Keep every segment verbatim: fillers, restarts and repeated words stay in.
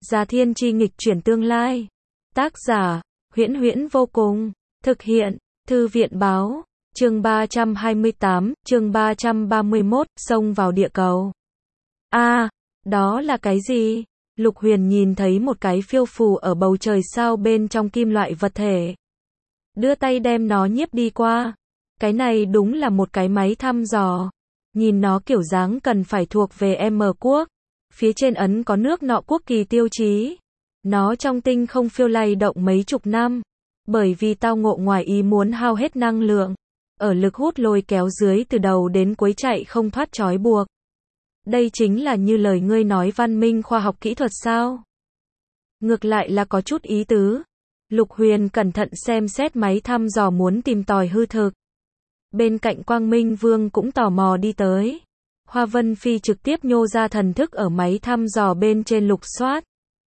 Gia Thiên Chi nghịch chuyển tương lai. Tác giả, Huyễn Huyễn vô cùng. Thực hiện, Thư viện báo. Chương ba trăm hai mươi tám, chương ba trăm ba mươi mốt, xông vào địa cầu. A, à, đó là cái gì? Lục Huyền nhìn thấy một cái phiêu phù ở bầu trời sao bên trong kim loại vật thể. Đưa tay đem nó nhiếp đi qua. Cái này đúng là một cái máy thăm dò. Nhìn nó kiểu dáng cần phải thuộc về M quốc. Phía trên ấn có nước nọ quốc kỳ tiêu chí. Nó trong tinh không phiêu lay động mấy chục năm. Bởi vì tao ngộ ngoài ý muốn hao hết năng lượng. Ở lực hút lôi kéo dưới từ đầu đến cuối chạy không thoát trói buộc. Đây chính là như lời ngươi nói văn minh khoa học kỹ thuật sao? Ngược lại là có chút ý tứ. Lục Huyền cẩn thận xem xét máy thăm dò muốn tìm tòi hư thực. Bên cạnh Quang Minh Vương cũng tò mò đi tới. Hoa Vân Phi trực tiếp nhô ra thần thức ở máy thăm dò bên trên lục soát.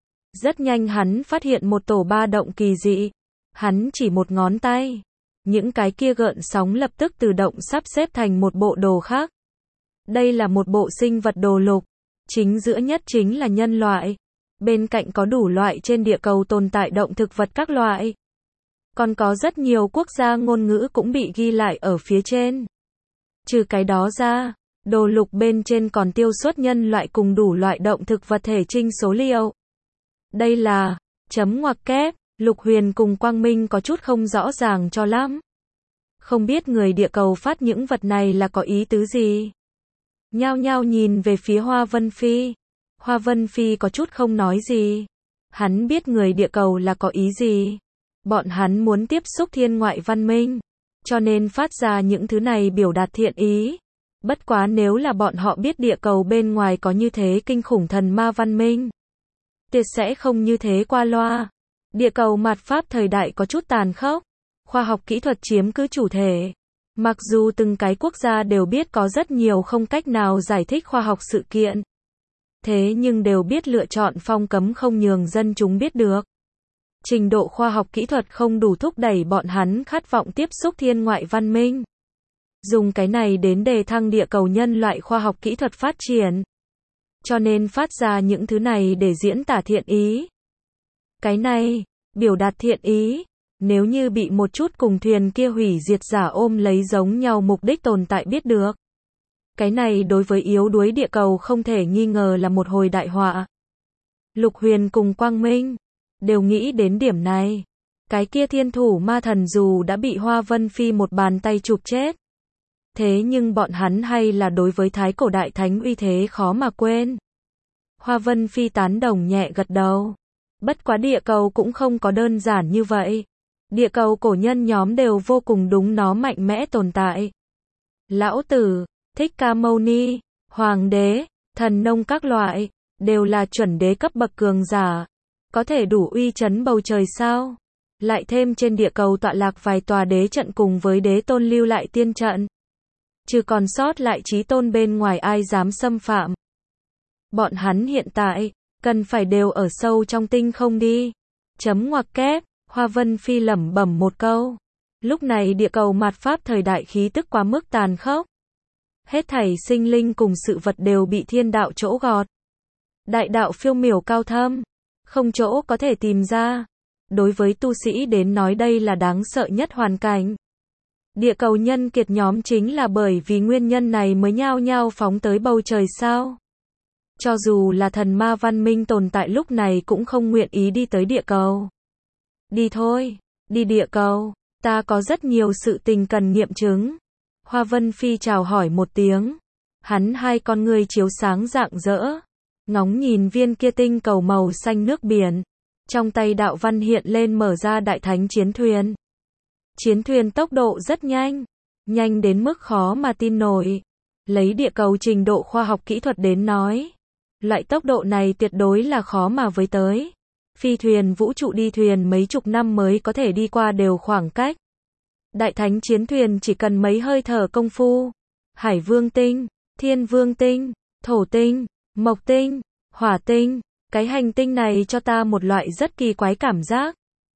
Rất nhanh hắn phát hiện một tổ ba động kỳ dị. Hắn chỉ một ngón tay. Những cái kia gợn sóng lập tức tự động sắp xếp thành một bộ đồ khác. Đây là một bộ sinh vật đồ lục. Chính giữa nhất chính là nhân loại. Bên cạnh có đủ loại trên địa cầu tồn tại động thực vật các loại. Còn có rất nhiều quốc gia ngôn ngữ cũng bị ghi lại ở phía trên. Trừ cái đó ra, đồ lục bên trên còn tiêu xuất nhân loại cùng đủ loại động thực vật thể trinh số liệu. Đây là, chấm ngoặc kép, Lục Huyền cùng Quang Minh có chút không rõ ràng cho lắm. Không biết người địa cầu phát những vật này là có ý tứ gì. Nhao nhao nhìn về phía Hoa Vân Phi. Hoa Vân Phi có chút không nói gì. Hắn biết người địa cầu là có ý gì. Bọn hắn muốn tiếp xúc thiên ngoại văn minh. Cho nên phát ra những thứ này biểu đạt thiện ý. Bất quá nếu là bọn họ biết địa cầu bên ngoài có như thế kinh khủng thần ma văn minh. Tuyệt sẽ không như thế qua loa. Địa cầu mạt Pháp thời đại có chút tàn khốc. Khoa học kỹ thuật chiếm cứ chủ thể. Mặc dù từng cái quốc gia đều biết có rất nhiều không cách nào giải thích khoa học sự kiện. Thế nhưng đều biết lựa chọn phong cấm không nhường dân chúng biết được. Trình độ khoa học kỹ thuật không đủ thúc đẩy bọn hắn khát vọng tiếp xúc thiên ngoại văn minh. Dùng cái này đến đề thăng địa cầu nhân loại khoa học kỹ thuật phát triển. Cho nên phát ra những thứ này để diễn tả thiện ý. Cái này, biểu đạt thiện ý, nếu như bị một chút cùng thuyền kia hủy diệt giả ôm lấy giống nhau mục đích tồn tại biết được. Cái này đối với yếu đuối địa cầu không thể nghi ngờ là một hồi đại họa. Lục Huyền cùng Quang Minh đều nghĩ đến điểm này. Cái kia thiên thủ ma thần dù đã bị Hoa Vân Phi một bàn tay chụp chết. Thế nhưng bọn hắn hay là đối với thái cổ đại thánh uy thế khó mà quên. Hoa Vân Phi tán đồng nhẹ gật đầu. Bất quá địa cầu cũng không có đơn giản như vậy. Địa cầu cổ nhân nhóm đều vô cùng đúng nó mạnh mẽ tồn tại. Lão Tử, Thích Ca Mâu Ni, Hoàng đế, thần nông các loại, đều là chuẩn đế cấp bậc cường giả. Có thể đủ uy chấn bầu trời sao? Lại thêm trên địa cầu tọa lạc vài tòa đế trận cùng với đế tôn lưu lại tiên trận. Chứ còn sót lại chí tôn bên ngoài ai dám xâm phạm. Bọn hắn hiện tại, cần phải đều ở sâu trong tinh không đi. Chấm ngoặc kép, Hoa Vân Phi lẩm bẩm một câu. Lúc này địa cầu mạt Pháp thời đại khí tức quá mức tàn khốc. Hết thảy sinh linh cùng sự vật đều bị thiên đạo chỗ gọt. Đại đạo phiêu miểu cao thâm. Không chỗ có thể tìm ra. Đối với tu sĩ đến nói đây là đáng sợ nhất hoàn cảnh. Địa cầu nhân kiệt nhóm chính là bởi vì nguyên nhân này mới nhao nhao phóng tới bầu trời sao. Cho dù là thần ma văn minh tồn tại lúc này cũng không nguyện ý đi tới địa cầu. Đi thôi, đi địa cầu, ta có rất nhiều sự tình cần nghiệm chứng. Hoa Vân Phi chào hỏi một tiếng. Hắn hai con ngươi chiếu sáng rạng rỡ. Ngóng nhìn viên kia tinh cầu màu xanh nước biển. Trong tay đạo văn hiện lên mở ra đại thánh chiến thuyền. Chiến thuyền tốc độ rất nhanh. Nhanh đến mức khó mà tin nổi. Lấy địa cầu trình độ khoa học kỹ thuật đến nói. Loại tốc độ này tuyệt đối là khó mà với tới. Phi thuyền vũ trụ đi thuyền mấy chục năm mới có thể đi qua đều khoảng cách. Đại thánh chiến thuyền chỉ cần mấy hơi thở công phu. Hải Vương tinh, Thiên Vương tinh, Thổ tinh, Mộc tinh, Hỏa tinh. Cái hành tinh này cho ta một loại rất kỳ quái cảm giác.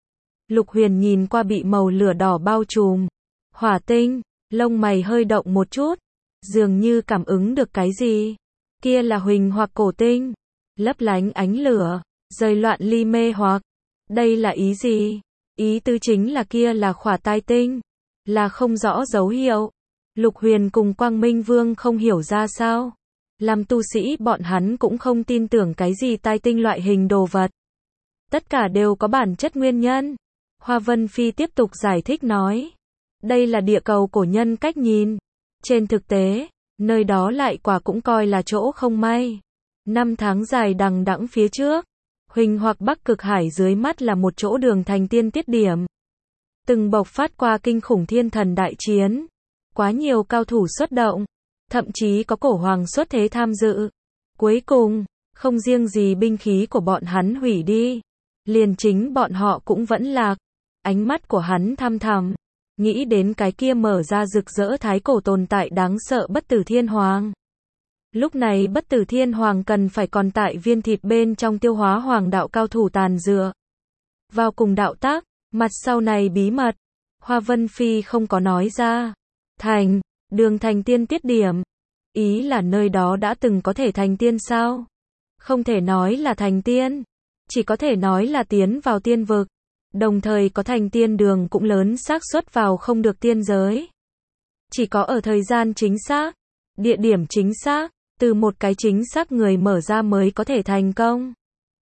Lục Huyền nhìn qua bị màu lửa đỏ bao trùm. Hỏa tinh, lông mày hơi động một chút. Dường như cảm ứng được cái gì. Kia là Huỳnh hoặc Cổ tinh. Lấp lánh ánh lửa. rời loạn ly mê hoặc. Đây là ý gì? Ý tứ chính là kia là khỏa tai tinh. Là không rõ dấu hiệu. Lục Huyền cùng Quang Minh Vương không hiểu ra sao. Làm tu sĩ bọn hắn cũng không tin tưởng cái gì tai tinh loại hình đồ vật. Tất cả đều có bản chất nguyên nhân. Hoa Vân Phi tiếp tục giải thích nói. Đây là địa cầu cổ nhân cách nhìn. Trên thực tế, nơi đó lại quả cũng coi là chỗ không may. Năm tháng dài đằng đẵng phía trước. Huỳnh hoặc Bắc Cực Hải dưới mắt là một chỗ đường thành tiên tiết điểm. Từng bộc phát qua kinh khủng thiên thần đại chiến. Quá nhiều cao thủ xuất động. Thậm chí có cổ hoàng xuất thế tham dự. Cuối cùng, không riêng gì binh khí của bọn hắn hủy đi. Liền chính bọn họ cũng vẫn lạc. Ánh mắt của hắn thăm thẳm. Nghĩ đến cái kia mở ra rực rỡ thái cổ tồn tại đáng sợ bất tử thiên hoàng. Lúc này bất tử thiên hoàng cần phải còn tại viên thịt bên trong tiêu hóa hoàng đạo cao thủ tàn dựa. Vào cùng đạo tác, mặt sau này bí mật. Hoa Vân Phi không có nói ra. Thành, đường thành tiên tiết điểm. Ý là nơi đó đã từng có thể thành tiên sao? Không thể nói là thành tiên. Chỉ có thể nói là tiến vào tiên vực. Đồng thời có thành tiên đường cũng lớn xác suất vào không được tiên giới. Chỉ có ở thời gian chính xác, địa điểm chính xác, từ một cái chính xác người mở ra mới có thể thành công.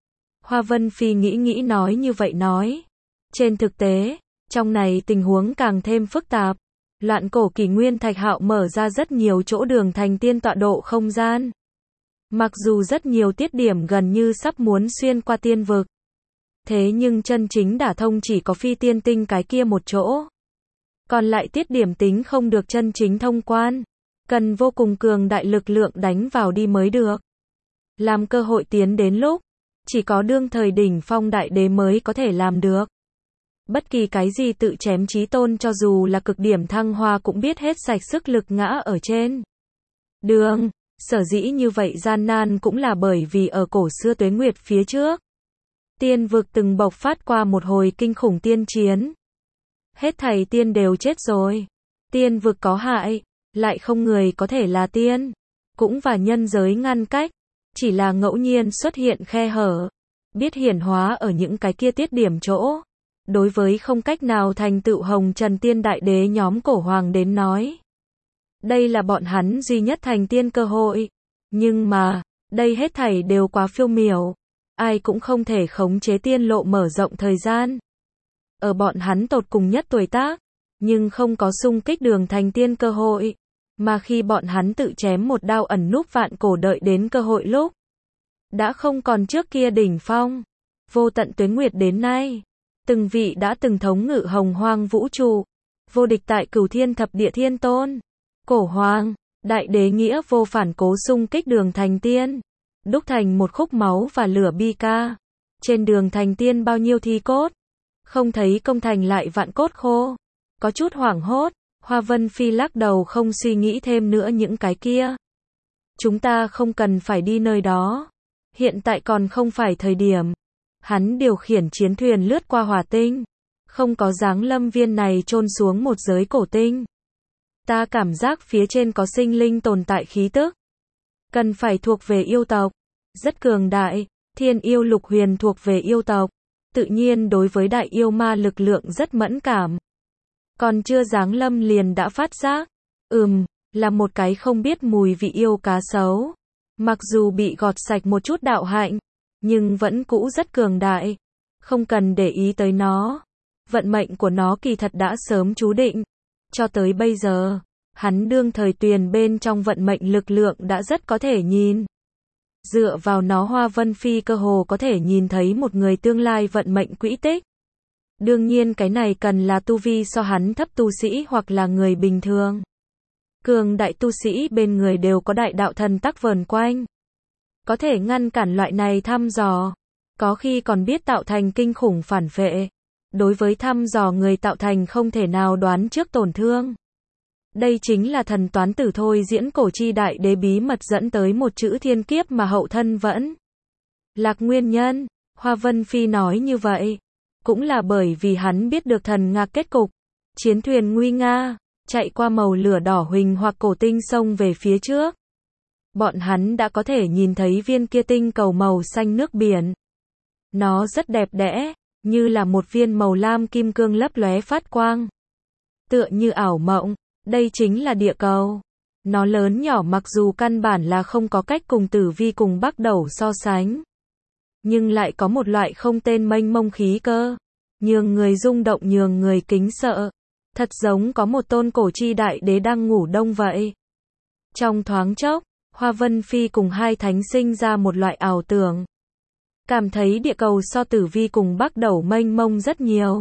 Hoa Vân Phi nghĩ nghĩ nói như vậy nói. Trên thực tế, trong này tình huống càng thêm phức tạp. Loạn cổ kỷ nguyên Thạch Hạo mở ra rất nhiều chỗ đường thành tiên tọa độ không gian. Mặc dù rất nhiều tiết điểm gần như sắp muốn xuyên qua tiên vực. Thế nhưng chân chính đả thông chỉ có phi tiên tinh cái kia một chỗ. Còn lại tiết điểm tính không được chân chính thông quan. Cần vô cùng cường đại lực lượng đánh vào đi mới được. Làm cơ hội tiến đến lúc. Chỉ có đương thời đỉnh phong đại đế mới có thể làm được. Bất kỳ cái gì tự chém chí tôn cho dù là cực điểm thăng hoa cũng biết hết sạch sức lực ngã ở trên đường. Sở dĩ như vậy gian nan cũng là bởi vì ở cổ xưa tuế nguyệt phía trước. Tiên vực từng bộc phát qua một hồi kinh khủng tiên chiến. Hết thảy tiên đều chết rồi. Tiên vực có hại, lại không người có thể là tiên. Cũng và nhân giới ngăn cách, chỉ là ngẫu nhiên xuất hiện khe hở. Biết hiển hóa ở những cái kia tiết điểm chỗ. Đối với không cách nào thành tựu hồng trần tiên đại đế nhóm cổ hoàng đến nói. Đây là bọn hắn duy nhất thành tiên cơ hội. Nhưng mà, đây hết thảy đều quá phiêu miểu. Ai cũng không thể khống chế tiên lộ mở rộng thời gian. Ở bọn hắn tột cùng nhất tuổi tác, nhưng không có xung kích đường thành tiên cơ hội. Mà khi bọn hắn tự chém một đao ẩn núp vạn cổ đợi đến cơ hội lúc. Đã không còn trước kia đỉnh phong. Vô tận tuế nguyệt đến nay. Từng vị đã từng thống ngự hồng hoang vũ trụ. Vô địch tại cửu thiên thập địa thiên tôn. Cổ hoàng, đại đế nghĩa vô phản cố xung kích đường thành tiên. Đúc thành một khúc máu và lửa bi ca. Trên đường thành tiên bao nhiêu thi cốt. Không thấy công thành lại vạn cốt khô. Có chút hoảng hốt. Hoa Vân Phi lắc đầu không suy nghĩ thêm nữa những cái kia. Chúng ta không cần phải đi nơi đó. Hiện tại còn không phải thời điểm. Hắn điều khiển chiến thuyền lướt qua hỏa tinh. Không có dáng lâm viên này chôn xuống một giới cổ tinh. Ta cảm giác phía trên có sinh linh tồn tại khí tức. Cần phải thuộc về yêu tộc. Rất cường đại. Thiên yêu Lục Huyền thuộc về yêu tộc. Tự nhiên đối với đại yêu ma lực lượng rất mẫn cảm. Còn chưa dáng lâm liền đã phát giác. Ừm, là một cái không biết mùi vị yêu cá sấu. Mặc dù bị gọt sạch một chút đạo hạnh. Nhưng vẫn cũ rất cường đại. Không cần để ý tới nó. Vận mệnh của nó kỳ thật đã sớm chú định. Cho tới bây giờ, hắn đương thời tuyền bên trong vận mệnh lực lượng đã rất có thể nhìn. Dựa vào nó Hoa Vân Phi cơ hồ có thể nhìn thấy một người tương lai vận mệnh quỹ tích. Đương nhiên cái này cần là tu vi so hắn thấp tu sĩ hoặc là người bình thường. Cường đại tu sĩ bên người đều có đại đạo thần tắc vờn quanh. Có thể ngăn cản loại này thăm dò. Có khi còn biết tạo thành kinh khủng phản vệ. Đối với thăm dò người tạo thành không thể nào đoán trước tổn thương. Đây chính là thần toán tử thôi diễn cổ chi đại đế bí mật dẫn tới một chữ thiên kiếp mà hậu thân vẫn lạc nguyên nhân. Hoa Vân Phi nói như vậy. Cũng là bởi vì hắn biết được thần ngạc kết cục. Chiến thuyền nguy nga, chạy qua màu lửa đỏ huỳnh hoặc cổ tinh sông về phía trước. Bọn hắn đã có thể nhìn thấy viên kia tinh cầu màu xanh nước biển. Nó rất đẹp đẽ, như là một viên màu lam kim cương lấp lóe phát quang. Tựa như ảo mộng, đây chính là địa cầu. Nó lớn nhỏ mặc dù căn bản là không có cách cùng tử vi cùng Bắc Đẩu so sánh. Nhưng lại có một loại không tên mênh mông khí cơ. Nhường người rung động, nhường người kính sợ. Thật giống có một tôn cổ chi đại đế đang ngủ đông vậy. Trong thoáng chốc, Hoa Vân Phi cùng hai thánh sinh ra một loại ảo tưởng. Cảm thấy địa cầu so tử vi cùng Bắc Đẩu mênh mông rất nhiều.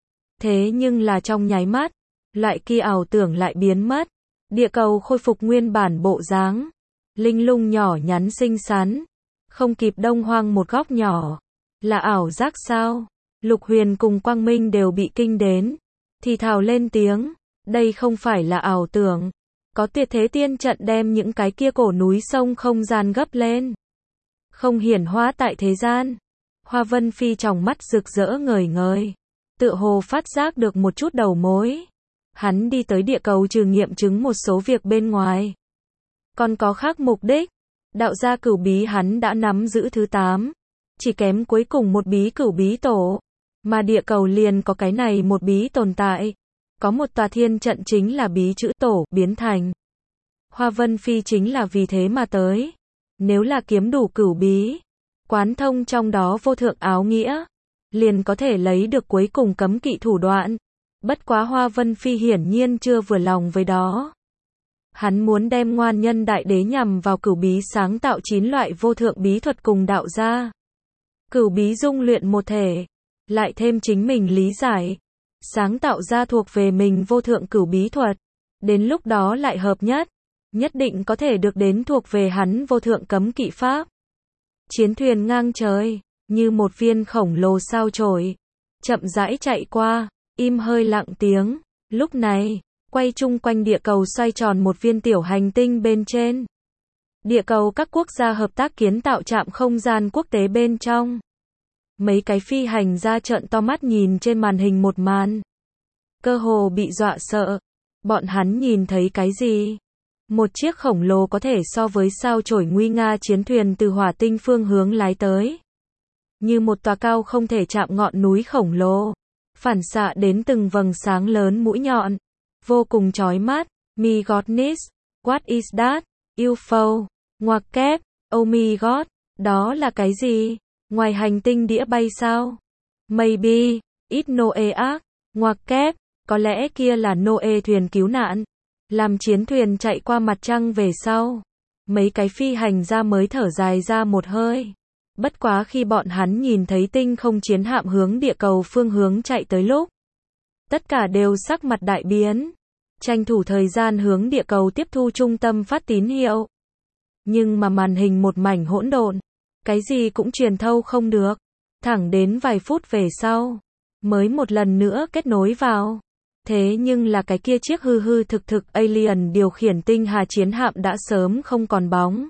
Thế nhưng là trong nháy mắt, loại kia ảo tưởng lại biến mất. Địa cầu khôi phục nguyên bản bộ dáng. Linh lung nhỏ nhắn xinh xắn. Không kịp đông hoang một góc nhỏ. Là ảo giác sao? Lục Huyền cùng Quang Minh đều bị kinh đến. Thì thào lên tiếng. Đây không phải là ảo tưởng. Có tuyệt thế tiên trận đem những cái kia cổ núi sông không gian gấp lên. Không hiển hóa tại thế gian. Hoa Vân Phi trong mắt rực rỡ ngời ngời. Tựa hồ phát giác được một chút đầu mối. Hắn đi tới địa cầu trừ nghiệm chứng một số việc bên ngoài. Còn có khác mục đích. Đạo gia cửu bí hắn đã nắm giữ thứ tám. Chỉ kém cuối cùng một bí cửu bí tổ. Mà địa cầu liền có cái này một bí tồn tại. Có một tòa thiên trận chính là bí chữ tổ biến thành. Hoa Vân Phi chính là vì thế mà tới. Nếu là kiếm đủ cửu bí, quán thông trong đó vô thượng áo nghĩa, liền có thể lấy được cuối cùng cấm kỵ thủ đoạn. Bất quá Hoa Vân Phi hiển nhiên chưa vừa lòng với đó. Hắn muốn đem ngoan nhân đại đế nhằm vào cửu bí sáng tạo chín loại vô thượng bí thuật cùng đạo gia. Cửu bí dung luyện một thể, lại thêm chính mình lý giải, sáng tạo ra thuộc về mình vô thượng cửu bí thuật. Đến lúc đó lại hợp nhất, nhất định có thể được đến thuộc về hắn vô thượng cấm kỵ pháp. Chiến thuyền ngang trời, như một viên khổng lồ sao chổi, chậm rãi chạy qua, im hơi lặng tiếng. Lúc này, quay chung quanh địa cầu xoay tròn một viên tiểu hành tinh bên trên. Địa cầu các quốc gia hợp tác kiến tạo trạm không gian quốc tế bên trong. Mấy cái phi hành gia trợn to mắt nhìn trên màn hình một màn. Cơ hồ bị dọa sợ. Bọn hắn nhìn thấy cái gì? Một chiếc khổng lồ có thể so với sao chổi nguy nga chiến thuyền từ hỏa tinh phương hướng lái tới. Như một tòa cao không thể chạm ngọn núi khổng lồ. Phản xạ đến từng vầng sáng lớn mũi nhọn. Vô cùng chói mắt. My goodness, what is that? u ép o. Ngoặc kép, oh my god, đó là cái gì? Ngoài hành tinh đĩa bay sao? Maybe, it's Noe. Ngoặc kép, có lẽ kia là Noe thuyền cứu nạn. Làm chiến thuyền chạy qua mặt trăng về sau. Mấy cái phi hành gia mới thở dài ra một hơi. Bất quá khi bọn hắn nhìn thấy tinh không chiến hạm hướng địa cầu phương hướng chạy tới lúc. Tất cả đều sắc mặt đại biến. Tranh thủ thời gian hướng địa cầu tiếp thu trung tâm phát tín hiệu. Nhưng mà màn hình một mảnh hỗn độn. Cái gì cũng truyền thâu không được. Thẳng đến vài phút về sau. Mới một lần nữa kết nối vào. Thế nhưng là cái kia chiếc hư hư thực thực alien điều khiển tinh hà chiến hạm đã sớm không còn bóng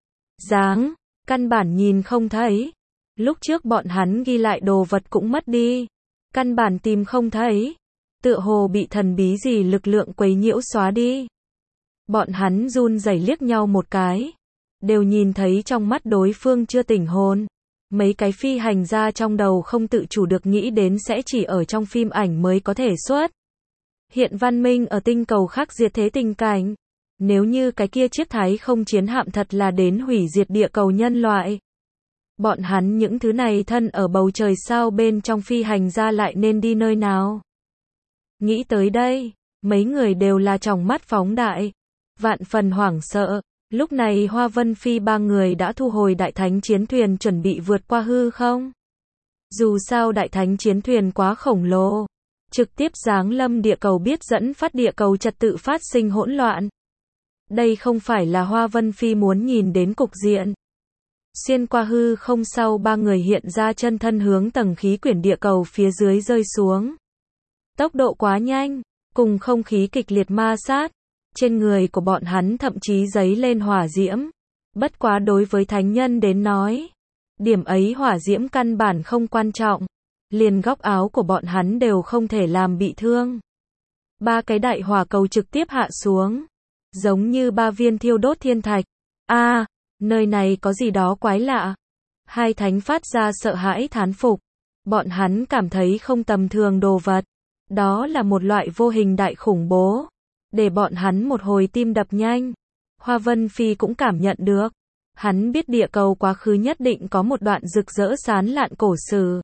dáng, căn bản nhìn không thấy. Lúc trước bọn hắn ghi lại đồ vật cũng mất đi, căn bản tìm không thấy. Tựa hồ bị thần bí gì lực lượng quấy nhiễu xóa đi. Bọn hắn run rẩy liếc nhau một cái, đều nhìn thấy trong mắt đối phương chưa tỉnh hồn. Mấy cái phi hành gia trong đầu không tự chủ được nghĩ đến sẽ chỉ ở trong phim ảnh mới có thể xuất hiện văn minh ở tinh cầu khác diệt thế tình cảnh. Nếu như cái kia chiếc thái không chiến hạm thật là đến hủy diệt địa cầu nhân loại. Bọn hắn những thứ này thân ở bầu trời sao bên trong phi hành gia lại nên đi nơi nào? Nghĩ tới đây, mấy người đều là tròng mắt phóng đại, vạn phần hoảng sợ. Lúc này Hoa Vân Phi ba người đã thu hồi đại thánh chiến thuyền chuẩn bị vượt qua hư không. Dù sao đại thánh chiến thuyền quá khổng lồ, trực tiếp giáng lâm địa cầu biết dẫn phát địa cầu trật tự phát sinh hỗn loạn. Đây không phải là Hoa Vân Phi muốn nhìn đến cục diện. Xuyên qua hư không sau ba người hiện ra chân thân hướng tầng khí quyển địa cầu phía dưới rơi xuống. Tốc độ quá nhanh, cùng không khí kịch liệt ma sát. Trên người của bọn hắn thậm chí giấy lên hỏa diễm. Bất quá đối với thánh nhân đến nói, điểm ấy hỏa diễm căn bản không quan trọng. Liền góc áo của bọn hắn đều không thể làm bị thương. Ba cái đại hỏa cầu trực tiếp hạ xuống. Giống như ba viên thiêu đốt thiên thạch. A, à, nơi này có gì đó quái lạ. Hai thánh phát ra sợ hãi thán phục. Bọn hắn cảm thấy không tầm thường đồ vật. Đó là một loại vô hình đại khủng bố. Để bọn hắn một hồi tim đập nhanh. Hoa Vân Phi cũng cảm nhận được. Hắn biết địa cầu quá khứ nhất định có một đoạn rực rỡ sán lạn cổ sử.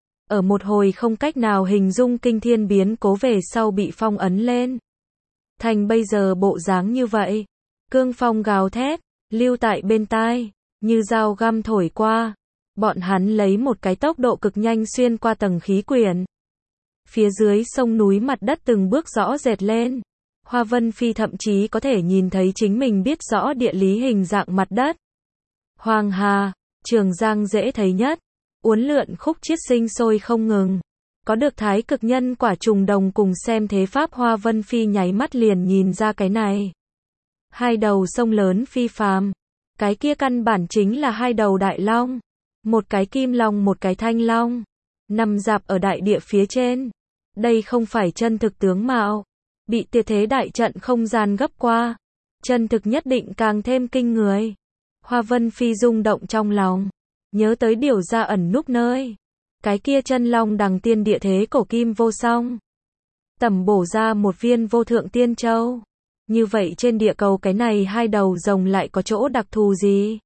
Ở một hồi không cách nào hình dung kinh thiên biến cố về sau bị phong ấn lên. Thành bây giờ bộ dáng như vậy. Cương phong gào thét, lưu tại bên tai, như dao găm thổi qua. Bọn hắn lấy một cái tốc độ cực nhanh xuyên qua tầng khí quyển. Phía dưới sông núi mặt đất từng bước rõ rệt lên. Hoa Vân Phi thậm chí có thể nhìn thấy chính mình biết rõ địa lý hình dạng mặt đất. Hoàng Hà, Trường Giang dễ thấy nhất. Uốn lượn khúc chiết sinh sôi không ngừng. Có được thái cực nhân quả trùng đồng cùng xem thế pháp, Hoa Vân Phi nháy mắt liền nhìn ra cái này. Hai đầu sông lớn phi phàm. Cái kia căn bản chính là hai đầu đại long. Một cái kim long một cái thanh long. Nằm dạp ở đại địa phía trên. Đây không phải chân thực tướng mạo. Bị tuyệt thế đại trận không gian gấp qua. Chân thực nhất định càng thêm kinh người. Hoa Vân Phi rung động trong lòng. Nhớ tới điều ra ẩn núp nơi. Cái kia chân long đằng tiên địa thế cổ kim vô song. Tẩm bổ ra một viên vô thượng tiên châu. Như vậy trên địa cầu cái này hai đầu rồng lại có chỗ đặc thù gì?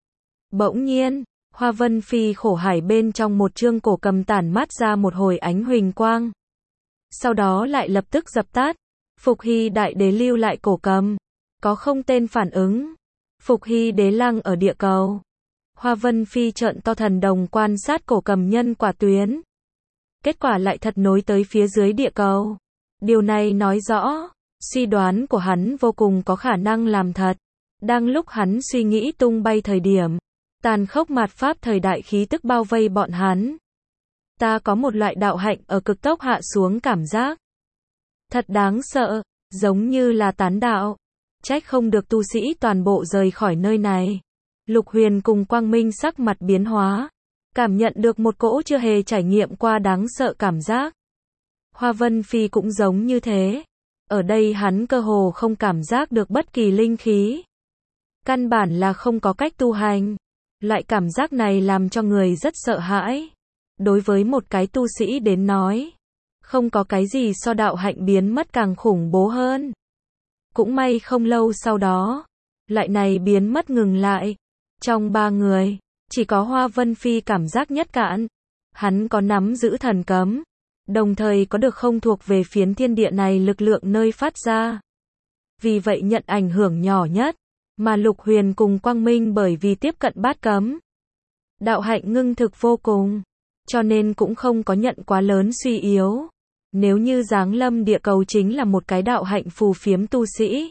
Bỗng nhiên, Hoa Vân Phi khổ hải bên trong một chương cổ cầm tản mát ra một hồi ánh huỳnh quang. Sau đó lại lập tức dập tắt. Phục Hy đại đế lưu lại cổ cầm. Có không tên phản ứng. Phục Hy đế lăng ở địa cầu. Hoa Vân Phi trợn to thần đồng quan sát cổ cầm nhân quả tuyến. Kết quả lại thật nối tới phía dưới địa cầu. Điều này nói rõ, suy đoán của hắn vô cùng có khả năng làm thật. Đang lúc hắn suy nghĩ tung bay thời điểm, tàn khốc mạt pháp thời đại khí tức bao vây bọn hắn. Ta có một loại đạo hạnh ở cực tốc hạ xuống cảm giác. Thật đáng sợ, giống như là tán đạo. Trách không được tu sĩ toàn bộ rời khỏi nơi này. Lục Huyền cùng Quang Minh sắc mặt biến hóa. Cảm nhận được một cỗ chưa hề trải nghiệm qua đáng sợ cảm giác. Hoa Vân Phi cũng giống như thế. Ở đây hắn cơ hồ không cảm giác được bất kỳ linh khí. Căn bản là không có cách tu hành. Loại cảm giác này làm cho người rất sợ hãi. Đối với một cái tu sĩ đến nói, không có cái gì so đạo hạnh biến mất càng khủng bố hơn. Cũng may không lâu sau đó, loại này biến mất ngừng lại. Trong ba người, chỉ có Hoa Vân Phi cảm giác nhất cạn. Hắn có nắm giữ thần cấm, đồng thời có được không thuộc về phiến thiên địa này lực lượng nơi phát ra. Vì vậy nhận ảnh hưởng nhỏ nhất, mà Lục Huyền cùng Quang Minh bởi vì tiếp cận bát cấm. Đạo hạnh ngưng thực vô cùng, cho nên cũng không có nhận quá lớn suy yếu. Nếu như giáng lâm địa cầu chính là một cái đạo hạnh phù phiếm tu sĩ.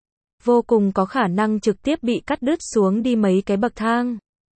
Vô cùng có khả năng trực tiếp bị cắt đứt xuống đi mấy cái bậc thang.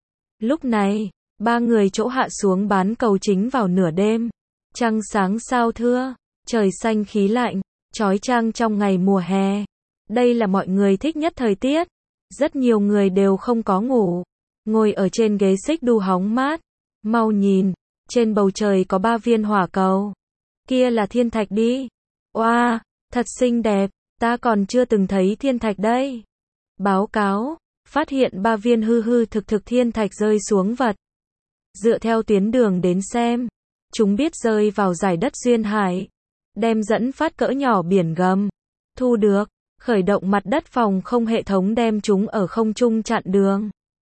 Lúc này, ba người chỗ hạ xuống bán cầu chính vào nửa đêm. Trăng sáng sao thưa, trời xanh khí lạnh, chói chang trong ngày mùa hè. Đây là mọi người thích nhất thời tiết. Rất nhiều người đều không có ngủ. Ngồi ở trên ghế xích đu hóng mát. Mau nhìn, trên bầu trời có ba viên hỏa cầu. Kia là thiên thạch đi. Oa, wow, thật xinh đẹp, ta còn chưa từng thấy thiên thạch đây. Báo cáo, phát hiện ba viên hư hư thực thực thiên thạch rơi xuống vật. Dựa theo tuyến đường đến xem, chúng biết rơi vào giải đất duyên hải, đem dẫn phát cỡ nhỏ biển gầm. Thu được, khởi động mặt đất phòng không hệ thống đem chúng ở không trung chặn đường.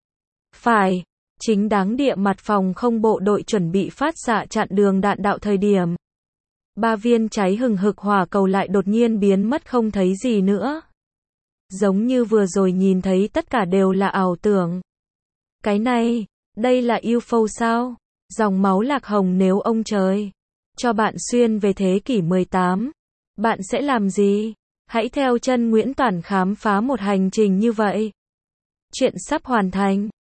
Phải, chính đáng địa mặt phòng không bộ đội chuẩn bị phát xạ chặn đường đạn đạo thời điểm. Ba viên cháy hừng hực hỏa cầu lại đột nhiên biến mất không thấy gì nữa. Giống như vừa rồi nhìn thấy tất cả đều là ảo tưởng. Cái này, đây là u ép ô sao? Dòng máu lạc hồng nếu ông trời cho bạn xuyên về thế kỷ mười tám, bạn sẽ làm gì? Hãy theo chân Nguyễn Toản khám phá một hành trình như vậy. Chuyện sắp hoàn thành.